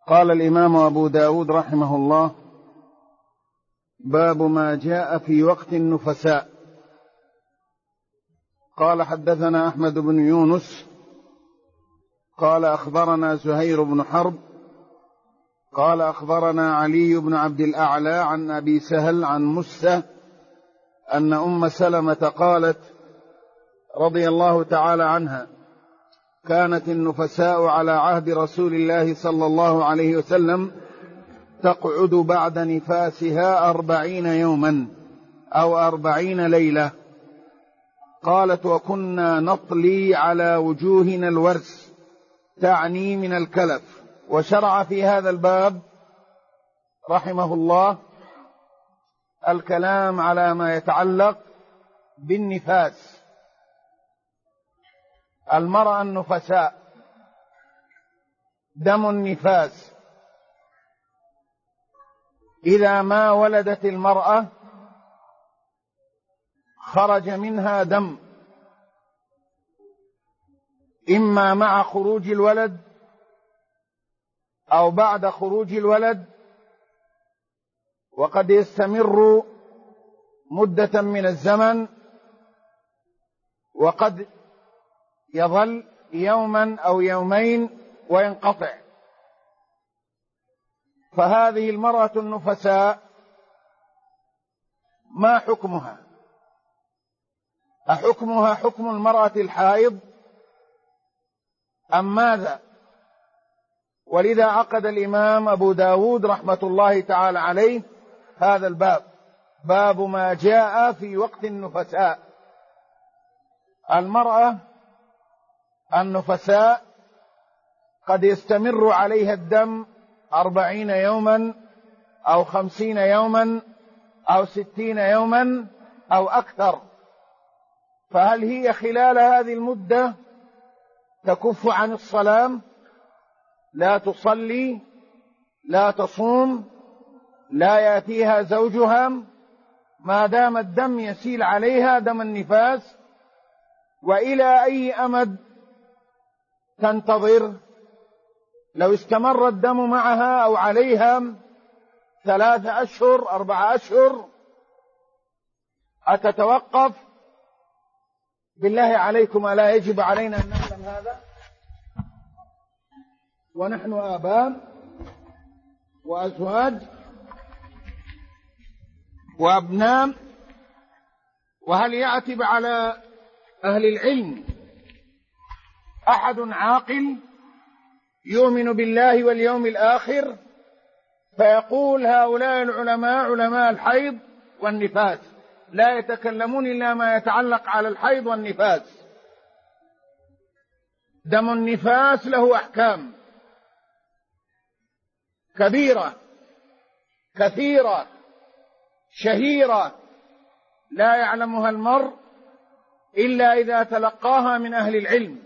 قال الإمام أبو داود رحمه الله: باب ما جاء في وقت النفساء. قال: حدثنا أحمد بن يونس قال أخبرنا زهير بن حرب قال أخبرنا علي بن عبد الأعلى عن أبي سهل عن مسة أن أم سلمة قالت رضي الله تعالى عنها: كانت النفساء على عهد رسول الله صلى الله عليه وسلم تقعد بعد نفاسها 40 يوما أو 40 ليلة. قالت: وكنا نطلي على وجوهنا الورس، تعني من الكلف. وشرع في هذا الباب رحمه الله الكلام على ما يتعلق بالنفاس. المرأة النفساء، دم النفاس إذا ما ولدت المرأة خرج منها دم، إما مع خروج الولد أو بعد خروج الولد، وقد يستمر مدة من الزمن، وقد يظل يوما أو يومين وينقطع. فهذه المرأة النفساء ما حكمها؟ أحكمها حكم المرأة الحائض أم ماذا؟ ولذا عقد الإمام أبو داود رحمة الله تعالى عليه هذا الباب: باب ما جاء في وقت النفساء. المرأة النفساء قد يستمر عليها الدم 40 يوما أو 50 يوما أو 60 يوما أو أكثر. فهل هي خلال هذه المدة تكف عن الصلاة، لا تصلي، لا تصوم، لا يأتيها زوجها ما دام الدم يسيل عليها دم النفاس؟ وإلى أي أمد تنتظر؟ لو استمر الدم معها أو عليها 3 أشهر 4 أشهر أتتوقف؟ بالله عليكم ألا يجب علينا أن نعلم هذا ونحن آباء وأزواج وأبناء؟ وهل يعتب على أهل العلم أحد عاقل يؤمن بالله واليوم الآخر فيقول هؤلاء العلماء علماء الحيض والنفاس لا يتكلمون إلا ما يتعلق على الحيض والنفاس؟ دم النفاس له أحكام كبيرة كثيرة شهيرة لا يعلمها المرء إلا إذا تلقاها من أهل العلم.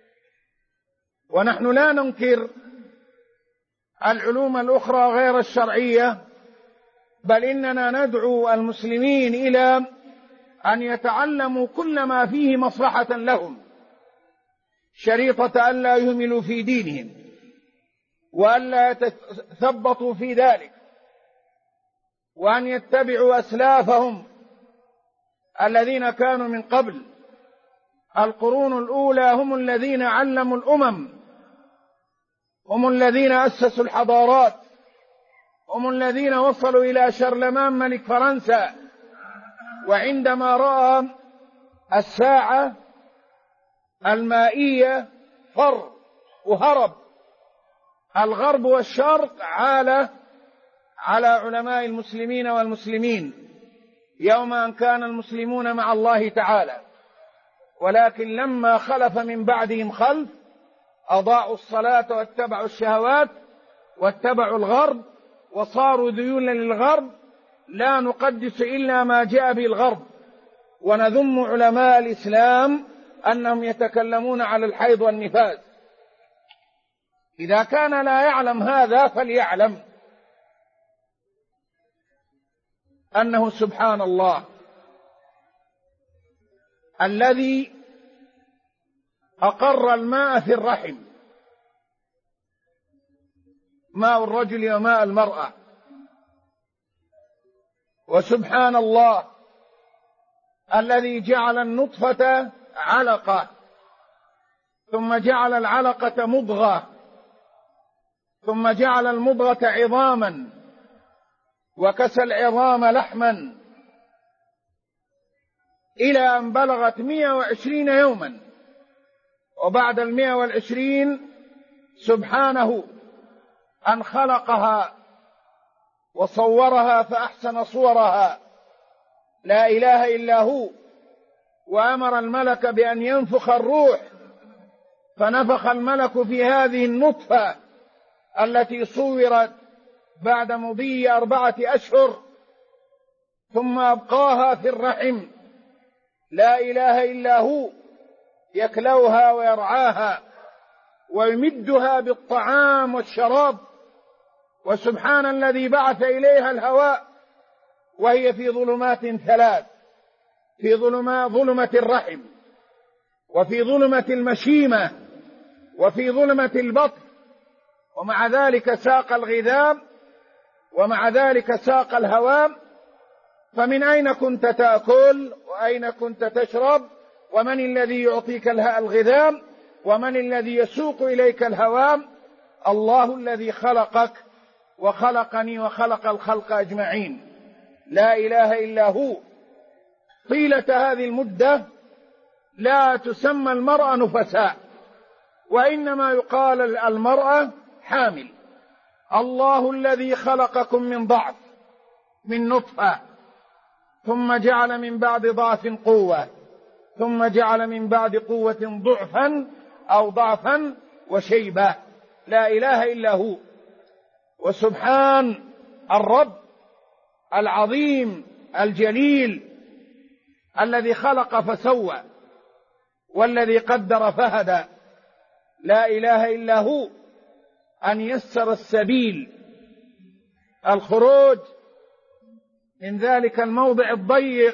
ونحن لا ننكر العلوم الأخرى غير الشرعية، بل إننا ندعو المسلمين إلى أن يتعلموا كل ما فيه مصلحة لهم، شريطة ألا يهملوا في دينهم وألا يتثبطوا في ذلك، وأن يتبعوا أسلافهم الذين كانوا من قبل. القرون الأولى هم الذين علموا الأمم، هم الذين أسسوا الحضارات، هم الذين وصلوا إلى شارلمان ملك فرنسا، وعندما رأى الساعة المائية فر وهرب الغرب والشرق على علماء المسلمين والمسلمين يوم أن كان المسلمون مع الله تعالى. ولكن لما خلف من بعدهم خلف أضاعوا الصلاة واتبعوا الشهوات واتبعوا الغرب وصاروا ذيولا للغرب، لا نقدس إلا ما جاء به الغرب، ونذم علماء الإسلام أنهم يتكلمون على الحيض والنفاس. إذا كان لا يعلم هذا فليعلم أنه سبحان الله الذي أقر الماء في الرحم ماء الرجل وماء المرأة. وسبحان الله الذي جعل النطفة علقة، ثم جعل العلقة مضغة، ثم جعل المضغة عظاما، وكسى العظام لحما، إلى أن بلغت 120 يوما. وبعد 120 سبحانه أن خلقها وصورها فأحسن صورها، لا إله إلا هو. وأمر الملك بأن ينفخ الروح، فنفخ الملك في هذه النطفة التي صورت بعد مضي 4 أشهر، ثم أبقاها في الرحم، لا إله إلا هو، يكلوها ويرعاها ويمدها بالطعام والشراب. وسبحان الذي بعث إليها الهواء وهي في ظلمات 3، في ظلمة الرحم، وفي ظلمة المشيمة، وفي ظلمة البطن، ومع ذلك ساق الغذاء، ومع ذلك ساق الهواء. فمن أين كنت تأكل؟ وأين كنت تشرب؟ ومن الذي يعطيك الغذاء؟ ومن الذي يسوق إليك الهواء؟ الله الذي خلقك وخلقني وخلق الخلق أجمعين، لا إله إلا هو. طيلة هذه المدة لا تسمى المرأة نفساء، وإنما يقال المرأة حامل. الله الذي خلقكم من ضعف، من نطفة، ثم جعل من بعد ضعف قوة، ثم جعل من بعد قوة ضعفا أو ضعفا وشيبة، لا إله إلا هو. وسبحان الرب العظيم الجليل الذي خلق فسوى، والذي قدر فهدى، لا إله إلا هو. أن يسر السبيل، الخروج من ذلك الموضع الضيق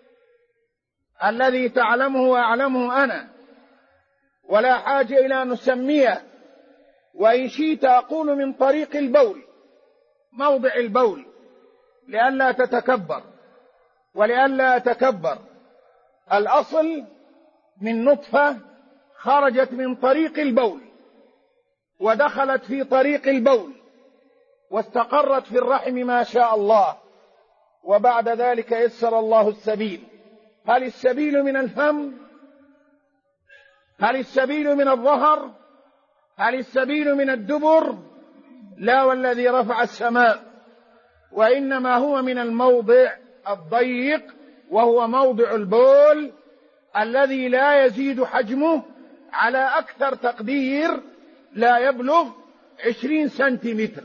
الذي تعلمه وأعلمه أنا، ولا حاجة إلى أن نسميه. وإن شئت أقول من طريق البول، موضع البول، لئلا تتكبر ولئلا أتكبر. الأصل من نطفة خرجت من طريق البول، ودخلت في طريق البول، واستقرت في الرحم ما شاء الله، وبعد ذلك يسر الله السبيل. هل السبيل من الفم؟ هل السبيل من الظهر؟ هل السبيل من الدبر؟ لا، والذي رفع السماء. وإنما هو من الموضع الضيق، وهو موضع البول الذي لا يزيد حجمه على أكثر تقدير لا يبلغ 20 سنتيمتر.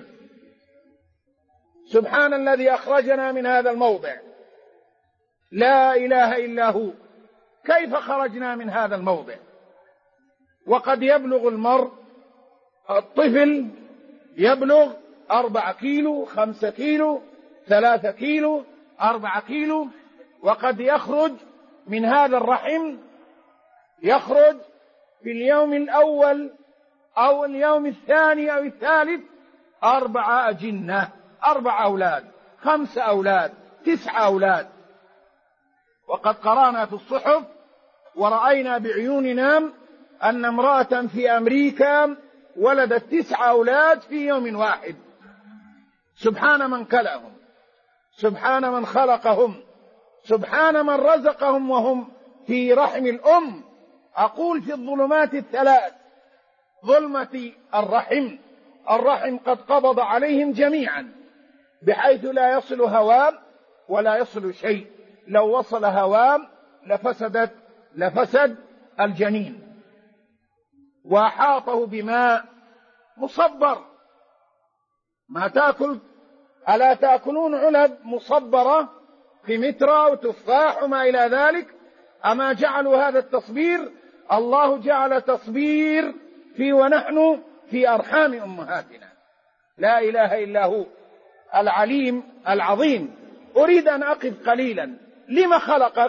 سبحان الذي أخرجنا من هذا الموضع، لا إله إلا هو. كيف خرجنا من هذا الموضع؟ وقد يبلغ المرء، الطفل يبلغ 4 كيلو، 5 كيلو، 3 كيلو، 4 كيلو، وقد يخرج من هذا الرحم، يخرج في اليوم الأول أو اليوم الثاني أو الثالث 4 أجنة، 4 أولاد، 5 أولاد، 9 أولاد. وقد قرأنا في الصحف ورأينا بعيوننا أن امرأة في أمريكا ولدت 9 أولاد في يوم واحد. سبحان من كلأهم، سبحان من خلقهم، سبحان من رزقهم وهم في رحم الأم. أقول في الظلمات الثلاث، ظلمة الرحم، الرحم قد قبض عليهم جميعا بحيث لا يصل هواء ولا يصل شيء. لو وصل هواء لفسد الجنين. وأحاطه بماء مصبر. ما تأكل، ألا تأكلون علب مصبرة في مترا وتفاح وما إلى ذلك؟ أما جعلوا هذا التصبير؟ الله جعل تصبير في ونحن في أرحام أمهاتنا، لا إله إلا هو العليم العظيم. أريد أن أقف قليلا. لما خلقك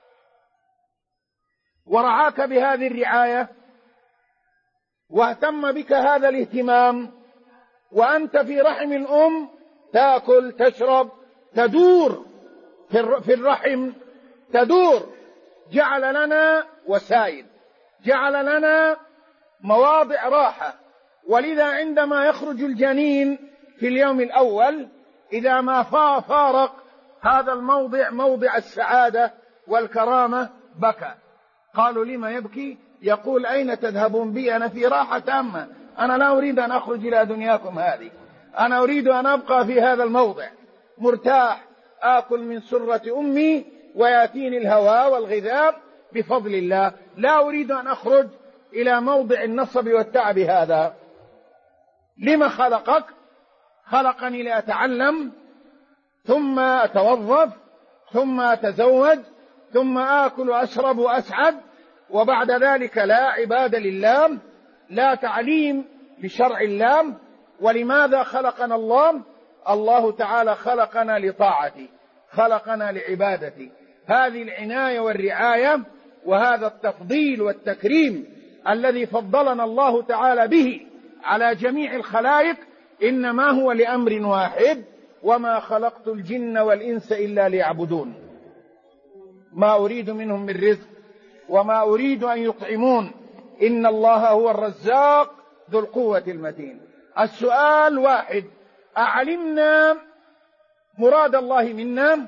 ورعاك بهذه الرعاية واهتم بك هذا الاهتمام وأنت في رحم الأم تأكل تشرب تدور في الرحم تدور. جعل لنا وسائل، جعل لنا مواضع راحة. ولذا عندما يخرج الجنين في اليوم الأول إذا ما فارق هذا الموضع موضع السعادة والكرامة بكى. قالوا لما يبكي؟ يقول أين تذهبون بي؟ أنا في راحة تامة، أنا لا أريد أن أخرج إلى دنياكم هذه، أنا أريد أن أبقى في هذا الموضع مرتاح، آكل من سرة أمي ويأتيني الهواء والغذاء بفضل الله، لا أريد أن أخرج إلى موضع النصب والتعب هذا. لما خلقك؟ خلقني لأتعلم، ثم أتوظف، ثم أتزوج، ثم آكل وأشرب وأسعد، وبعد ذلك لا عبادة لله، لا تعليم بشرع الله. ولماذا خلقنا الله؟ الله تعالى خلقنا لطاعته، خلقنا لعبادته. هذه العناية والرعاية وهذا التفضيل والتكريم الذي فضلنا الله تعالى به على جميع الخلائق إنما هو لأمر واحد: وما خلقت الجن والإنس إلا ليعبدون، ما أريد منهم من رزق وما أريد أن يطعمون، إن الله هو الرزاق ذو القوة المتين. السؤال واحد: أعلمنا مراد الله منا؟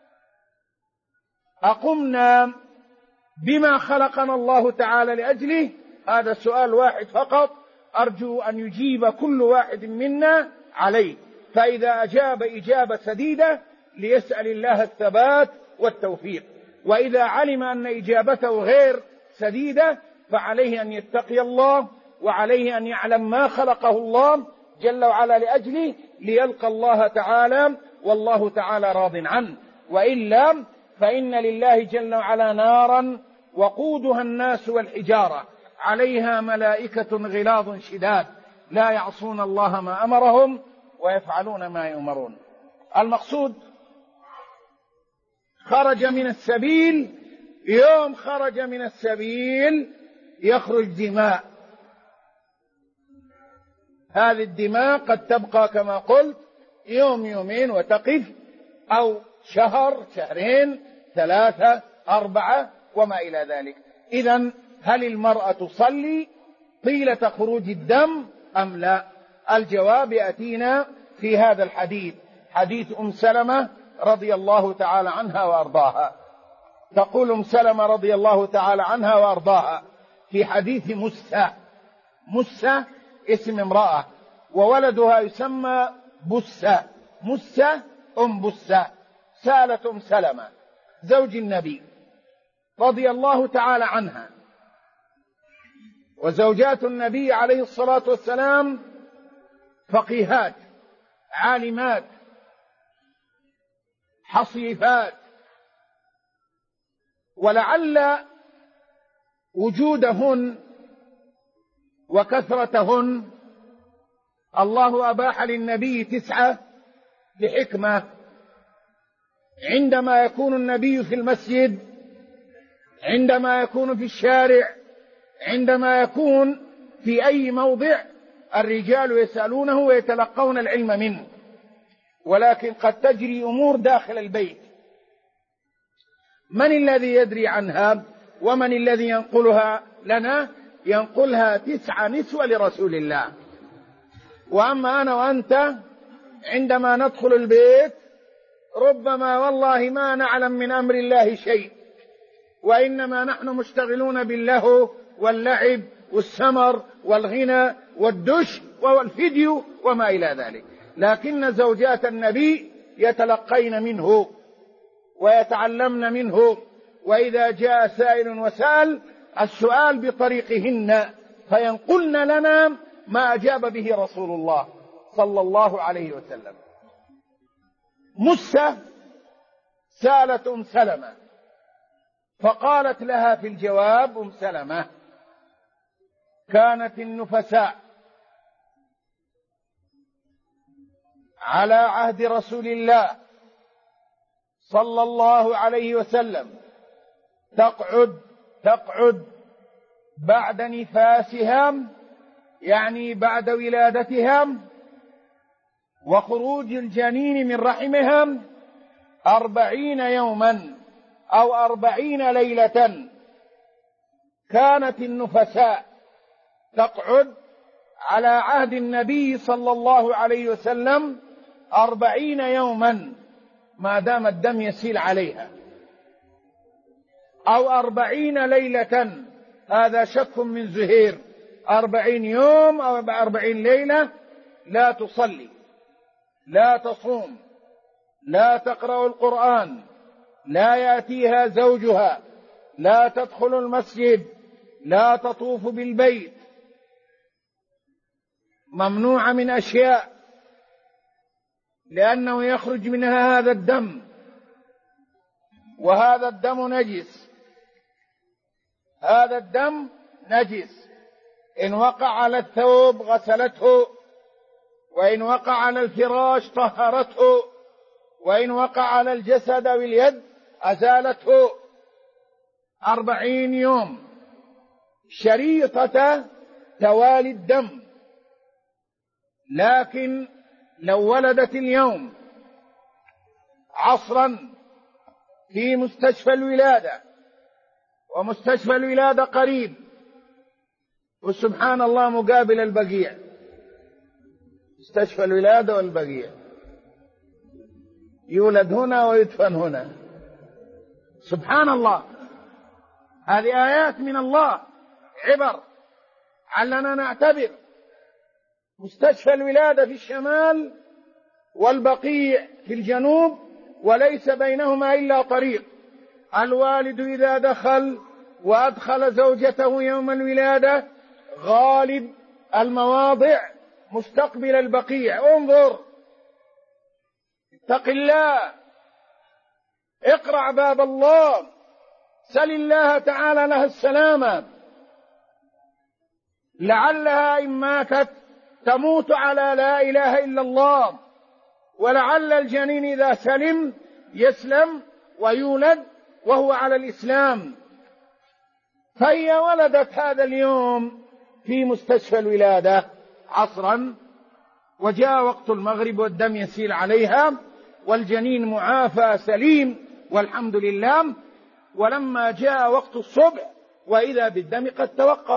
أقمنا بما خلقنا الله تعالى لأجله؟ هذا سؤال واحد فقط أرجو أن يجيب كل واحد منا عليه. فإذا أجاب إجابة سديدة ليسأل الله الثبات والتوفيق، وإذا علم أن إجابته غير سديدة فعليه أن يتقي الله، وعليه أن يعلم ما خلقه الله جل وعلا لأجله ليلقى الله تعالى والله تعالى راض عنه. وإلا فإن لله جل وعلا نارا وقودها الناس والحجارة عليها ملائكة غلاظ شداد لا يعصون الله ما أمرهم ويفعلون ما يؤمرون. المقصود خرج من السبيل، يوم خرج من السبيل يخرج دماء. هذه الدماء قد تبقى كما قلت يوم يومين وتقف، أو شهر شهرين ثلاثة أربعة وما إلى ذلك. إذن هل المرأة تصلي طيلة خروج الدم أم لا؟ الجواب يأتينا في هذا الحديث، حديث أم سلمة رضي الله تعالى عنها وأرضاها. تقول أم سلمة رضي الله تعالى عنها وأرضاها في حديث مسة، مسة اسم امرأة وولدها يسمى بسة، مسة أم بسة، سألت أم سلمة زوج النبي رضي الله تعالى عنها. وزوجات النبي عليه الصلاة والسلام فقيهات عالمات حصيفات، ولعل وجودهن وكثرتهن الله أباح للنبي 9 لحكمة. عندما يكون النبي في المسجد، عندما يكون في الشارع، عندما يكون في أي موضع الرجال يسألونه ويتلقون العلم منه. ولكن قد تجري أمور داخل البيت، من الذي يدري عنها ومن الذي ينقلها لنا؟ ينقلها 9 نسوة لرسول الله. وأما أنا وأنت عندما ندخل البيت ربما والله ما نعلم من أمر الله شيء، وإنما نحن مشتغلون باللهو واللعب والسمر والغنى والدش والفيديو وما إلى ذلك. لكن زوجات النبي يتلقين منه ويتعلمن منه، وإذا جاء سائل وسأل السؤال بطريقهن فينقلن لنا ما أجاب به رسول الله صلى الله عليه وسلم. مسة سألت أم سلمة فقالت لها في الجواب أم سلمة: كانت النفساء على عهد رسول الله صلى الله عليه وسلم تقعد بعد نفاسها، يعني بعد ولادتها وخروج الجنين من رحمها 40 يوما أو 40 ليلة. كانت النفساء تقعد على عهد النبي صلى الله عليه وسلم 40 يوما ما دام الدم يسيل عليها، أو 40 ليلة، هذا شك من زهير. 40 يوم أو 40 ليلة لا تصلي، لا تصوم، لا تقرأ القرآن، لا يأتيها زوجها، لا تدخل المسجد، لا تطوف بالبيت، ممنوعة من أشياء، لأنه يخرج منها هذا الدم، وهذا الدم نجس. هذا الدم نجس، إن وقع على الثوب غسلته، وإن وقع على الفراش طهرته، وإن وقع على الجسد أو اليد أزالته. 40 يوم شريطة توالي الدم. لكن لو ولدت اليوم عصرا في مستشفى الولادة، ومستشفى الولادة قريب، وسبحان الله مقابل البقيع، مستشفى الولادة والبقيع، يولد هنا ويدفن هنا، سبحان الله. هذه آيات من الله، عبر علنا نعتبر. مستشفى الولادة في الشمال والبقيع في الجنوب، وليس بينهما إلا طريق. الوالد إذا دخل وأدخل زوجته يوم الولادة غالب المواضع مستقبل البقيع. انظر، اتق الله، اقرع باب الله، سل الله تعالى لها السلامة، لعلها إن ماتت تموت على لا إله إلا الله، ولعل الجنين إذا سلم يسلم ويولد وهو على الإسلام. فهي ولدت هذا اليوم في مستشفى الولادة عصرا، وجاء وقت المغرب والدم يسيل عليها، والجنين معافى سليم والحمد لله. ولما جاء وقت الصبح وإذا بالدم قد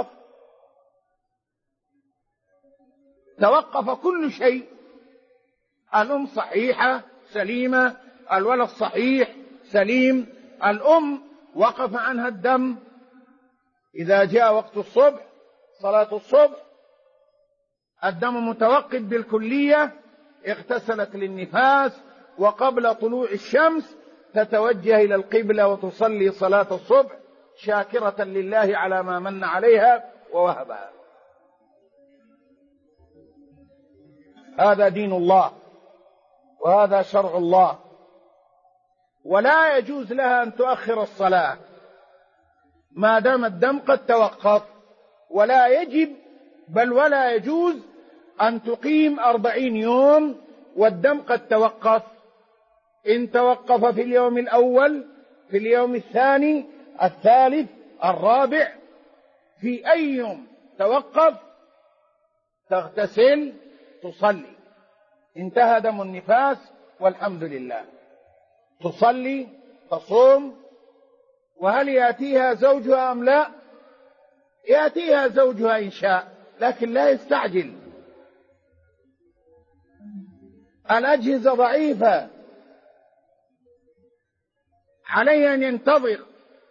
توقف كل شيء. الأم صحيحة سليمة، الولد صحيح سليم، الأم وقف عنها الدم. إذا جاء وقت الصبح، صلاة الصبح، الدم متوقف بالكلية، اغتسلت للنفاس، وقبل طلوع الشمس تتوجه إلى القبلة وتصلي صلاة الصبح شاكرة لله على ما من عليها ووهبها. هذا دين الله، وهذا شرع الله، ولا يجوز لها أن تؤخر الصلاة ما دام الدم قد توقف، ولا يجب بل ولا يجوز أن تقيم 40 يوم والدم قد توقف. إن توقف في اليوم الأول، في اليوم الثاني، الثالث، الرابع، في أي يوم توقف تغتسل تصلي، انتهى دم النفاس والحمد لله، تصلي تصوم. وهل يأتيها زوجها أم لا؟ يأتيها زوجها إن شاء، لكن لا يستعجل. الأجهزة ضعيفة، عليه أن ينتظر،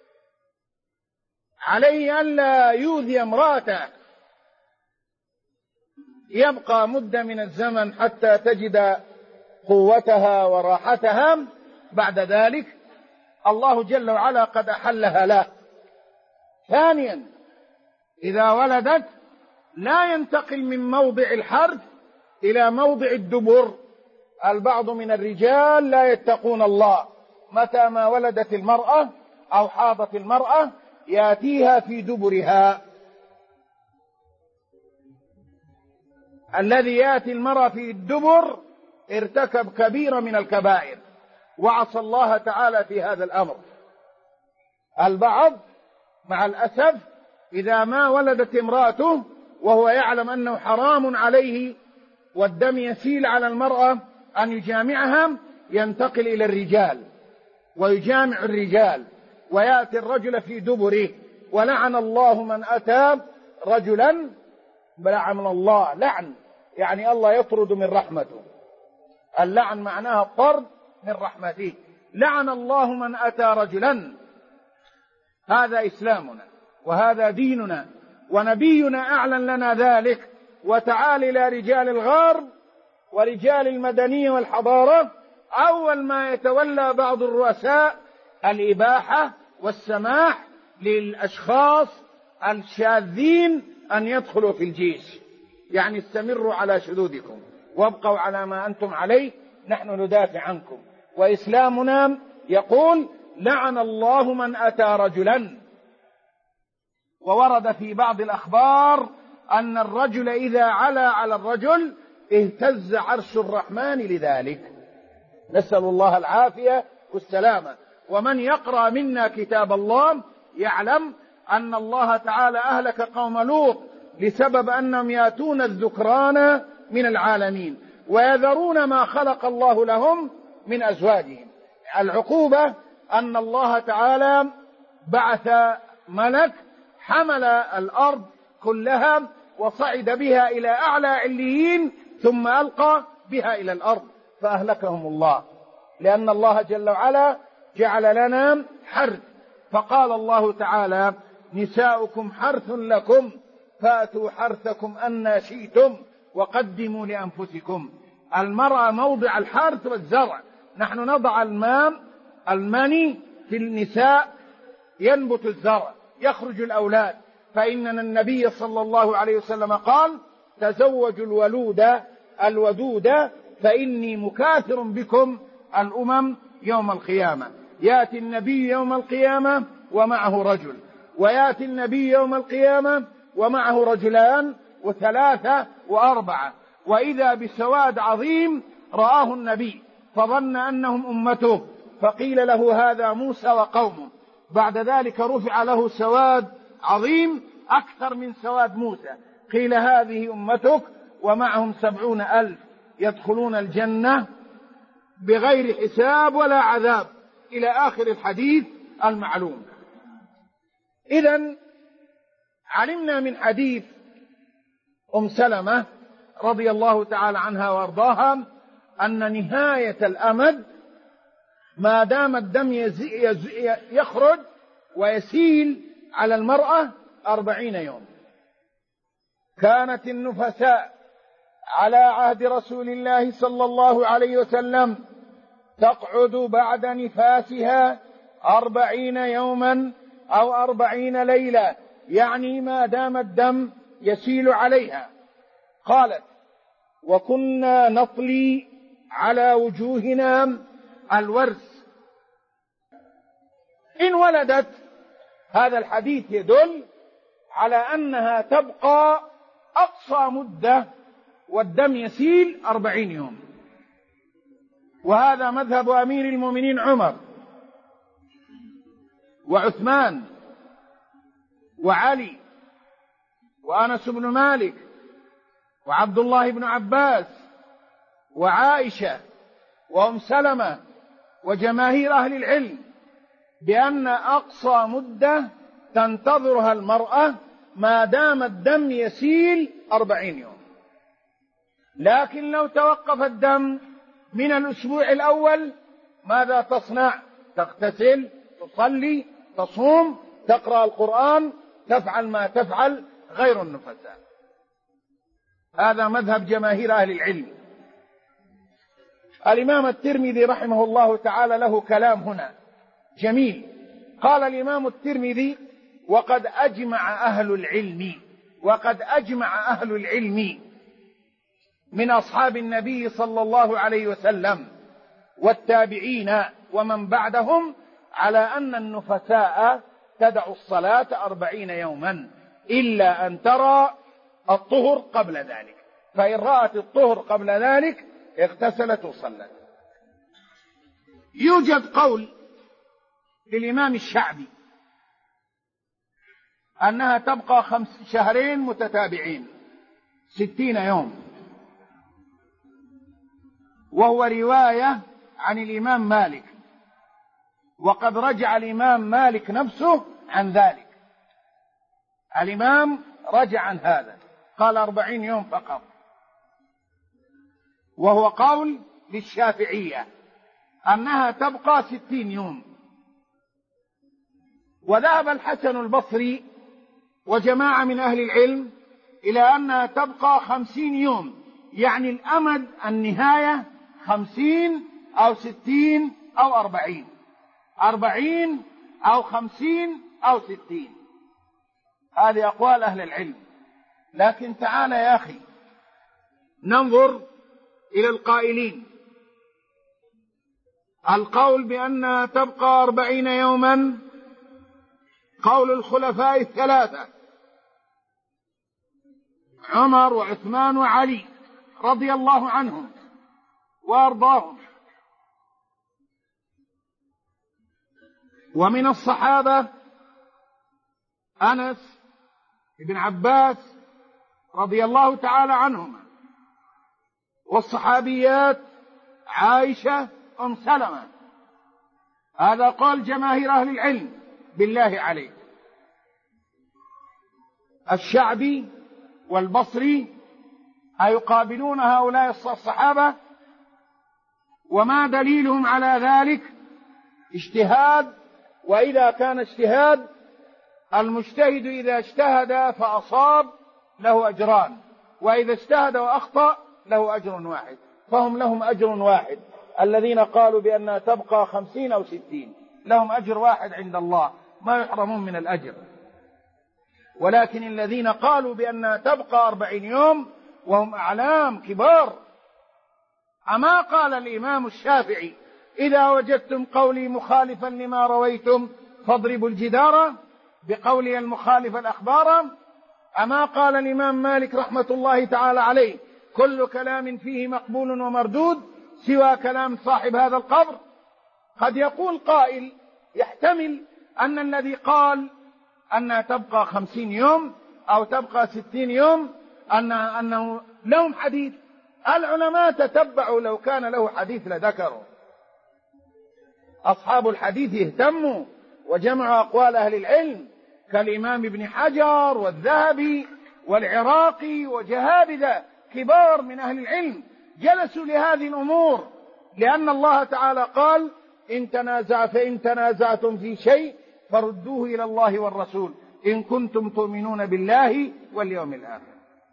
عليه ألا يؤذي امرأته، يبقى مدة من الزمن حتى تجد قوتها وراحتها. بعد ذلك الله جل وعلا قد أحلها له. ثانيا، إذا ولدت لا ينتقل من موضع الحرث إلى موضع الدبر. البعض من الرجال لا يتقون الله، متى ما ولدت المرأة أو حاضت المرأة يأتيها في دبرها. الذي يأتي المرأة في الدبر ارتكب كبيرة من الكبائر وعصى الله تعالى في هذا الأمر. البعض مع الأسف إذا ما ولدت امرأته وهو يعلم أنه حرام عليه والدم يسيل على المرأة أن يجامعها، ينتقل إلى الرجال ويجامع الرجال، ويأتي الرجل في دبره. ولعن الله من أتى رجلا، لعن الله، لعن يعني الله يطرد من رحمته، اللعن معناها الطرد من رحمته. لعن الله من أتى رجلا. هذا إسلامنا وهذا ديننا، ونبينا أعلن لنا ذلك. وتعال إلى رجال الغرب ورجال المدنية والحضارة، أول ما يتولى بعض الرؤساء الإباحة والسماح للأشخاص الشاذين أن يدخلوا في الجيش، يعني استمروا على شذوذكم وابقوا على ما أنتم عليه، نحن ندافع عنكم. وإسلامنا يقول لعن الله من أتى رجلا. وورد في بعض الأخبار أن الرجل إذا علا على الرجل اهتز عرش الرحمن لذلك، نسأل الله العافية والسلامة. ومن يقرأ منا كتاب الله يعلم أن الله تعالى أهلك قوم لوط لسبب أنهم يأتون الذكران من العالمين ويذرون ما خلق الله لهم من أزواجهم. العقوبة أن الله تعالى بعث ملك حمل الأرض كلها وصعد بها إلى أعلى عليين ثم ألقى بها إلى الأرض فأهلكهم الله، لأن الله جل وعلا جعل لنا حرث. فقال الله تعالى نساؤكم حرث لكم فأتوا حرثكم أنى شئتم وقدموا لأنفسكم. المرأة موضع الحرث والزرع، نحن نضع المني في النساء ينبت الزرع يخرج الأولاد. فإننا النبي صلى الله عليه وسلم قال تزوجوا الودود فإني مكاثر بكم الأمم يوم القيامة. يأتي النبي يوم القيامة ومعه رجل، ويأتي النبي يوم القيامة ومعه رجلان وثلاثة وأربعة، وإذا بسواد عظيم رآه النبي فظن أنهم أمته، فقيل له هذا موسى وقومه. بعد ذلك رفع له سواد عظيم أكثر من سواد موسى، قيل هذه أمتك ومعهم 70,000 يدخلون الجنة بغير حساب ولا عذاب، إلى آخر الحديث المعلوم. إذن علمنا من حديث سلمة رضي الله تعالى عنها وارضاها أن نهاية الأمد ما دام الدم يخرج ويسيل على المرأة 40 يوم. كانت النفساء على عهد رسول الله صلى الله عليه وسلم تقعد بعد نفاسها 40 يوما أو 40 ليلة، يعني ما دام الدم يسيل عليها. قالت وكنا نطلي على وجوهنا الورس. إن ولدت هذا الحديث يدل على أنها تبقى أقصى مدة والدم يسيل 40 يوم. وهذا مذهب أمير المؤمنين عمر وعثمان وعلي وأنس بن مالك وعبد الله بن عباس وعائشة سلمة وجماهير أهل العلم، بأن أقصى مدة تنتظرها المرأة ما دام الدم يسيل 40 يوم. لكن لو توقف الدم من الأسبوع الأول ماذا تصنع؟ تغتسل، تصلي، تصوم، تقرأ القرآن، تفعل ما تفعل غير النفساء. هذا مذهب جماهير أهل العلم. الإمام الترمذي رحمه الله تعالى له كلام هنا جميل. قال الإمام الترمذي وقد أجمع أهل العلم من أصحاب النبي صلى الله عليه وسلم والتابعين ومن بعدهم على أن النفساء تدع الصلاة 40 يوما إلا أن ترى الطهر قبل ذلك، فإن رأت الطهر قبل ذلك اغتسلت وصلت. يوجد قول للإمام الشعبي أنها تبقى 5 شهرين متتابعين 60 يوم، وهو رواية عن الإمام مالك، وقد رجع الإمام مالك نفسه عن ذلك. الإمام رجع عن هذا، قال 40 يوم فقط، وهو قول للشافعية أنها تبقى 60 يوم. وذهب الحسن البصري وجماعة من أهل العلم إلى أنها تبقى 50 يوم، يعني الأمد النهاية 50 أو 60 أو 40 أو 50 أو 60. هذه أقوال أهل العلم. لكن تعال يا أخي ننظر إلى القائلين. القول بأنها تبقى 40 يوما قول الخلفاء الثلاثة عمر وعثمان وعلي رضي الله عنهم وأرضاهم، ومن الصحابة أنس بن عباس رضي الله تعالى عنهما، والصحابيات عائشة أم سلمة. هذا قول جماهير أهل العلم بالله عليك. الشعبي والبصري أيقابلون هؤلاء الصحابة؟ وما دليلهم على ذلك؟ اجتهاد، وإذا كان اجتهاد المجتهد إذا اجتهد فأصاب له أجران، وإذا اجتهد وأخطأ له أجر واحد، فهم لهم أجر واحد. الذين قالوا بأنها تبقى 50 أو 60 لهم أجر واحد عند الله، ما يحرمون من الأجر. ولكن الذين قالوا بأنها تبقى 40 يوم وهم أعلام كبار، أما قال الإمام الشافعي إذا وجدتم قولي مخالفا لما رويتم فاضربوا الجدار بقولي المخالف الأخبار؟ أما قال الإمام مالك رحمة الله تعالى عليه كل كلام فيه مقبول ومردود سوى كلام صاحب هذا القبر؟ قد يقول قائل يحتمل أن الذي قال أنها تبقى 50 يوم أو تبقى 60 يوم أنه لهم حديث. العلماء تتبعوا، لو كان له حديث لذكروا. أصحاب الحديث اهتموا وجمعوا أقوال أهل العلم كالإمام ابن حجر والذهبي والعراقي وجهابذة كبار من أهل العلم، جلسوا لهذه الأمور، لأن الله تعالى قال فإن تنازعتم في شيء فردوه إلى الله والرسول إن كنتم تؤمنون بالله واليوم الآخر.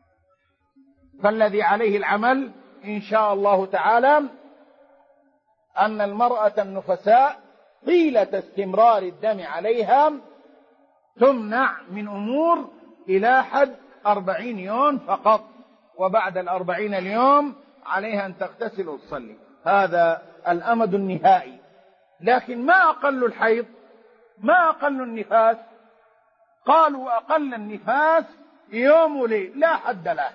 فالذي عليه العمل إن شاء الله تعالى أن المرأة النفساء طيلة استمرار الدم عليها تمنع من أمور إلى حد 40 يوم فقط، وبعد 40 اليوم عليها أن تغتسل وتصلي. هذا الأمد النهائي. لكن ما أقل الحيض؟ ما أقل النفاس؟ قالوا أقل النفاس يوم وليل لا حد له.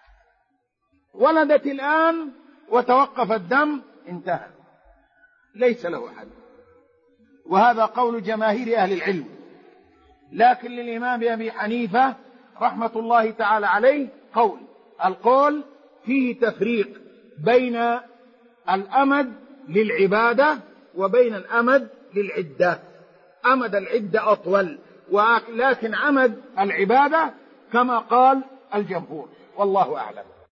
ولدت الآن وتوقف الدم انتهى، ليس له حد. وهذا قول جماهير أهل العلم. لكن للإمام أبي حنيفة رحمة الله تعالى عليه القول فيه تفريق بين الأمد للعبادة وبين الأمد للعدة. أمد العدة أطول، ولكن أمد العبادة كما قال الجمهور، والله أعلم.